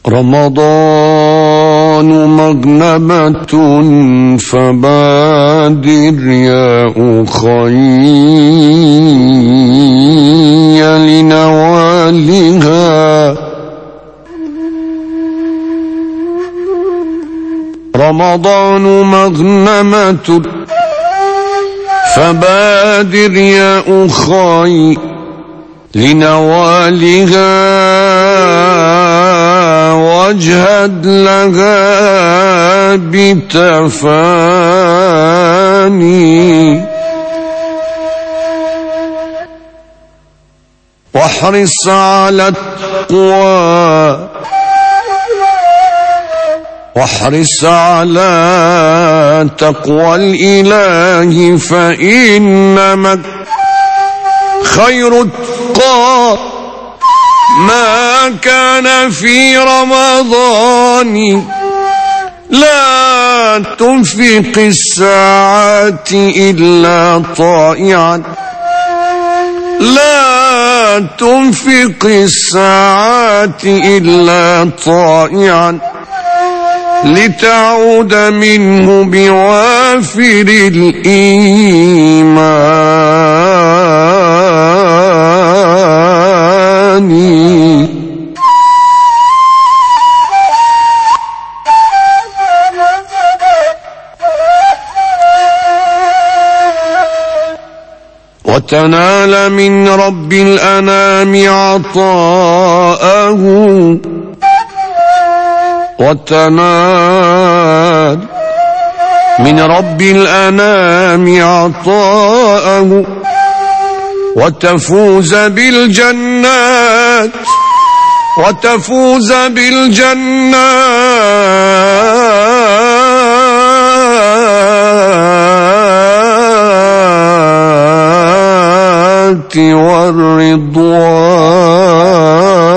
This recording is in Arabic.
رمضان مغنمة فبادر يا أخي لنوالها. رمضان مغنمة فبادر يا أخي لنوالها واجهد لها بتفاني واحرص على التقوى واحرص على تقوى الإله فإنما خير التقى ما كان في رمضان. لا تنفق الساعات إلا طائعا لا تنفق الساعات إلا طائعا لتعود منه بوافر الإيمان. وتنال من رب الأنام عطاءه وتنال من رب الأنام عطاءه وتفوز بالجنات وتفوز بالجنات والرضوان.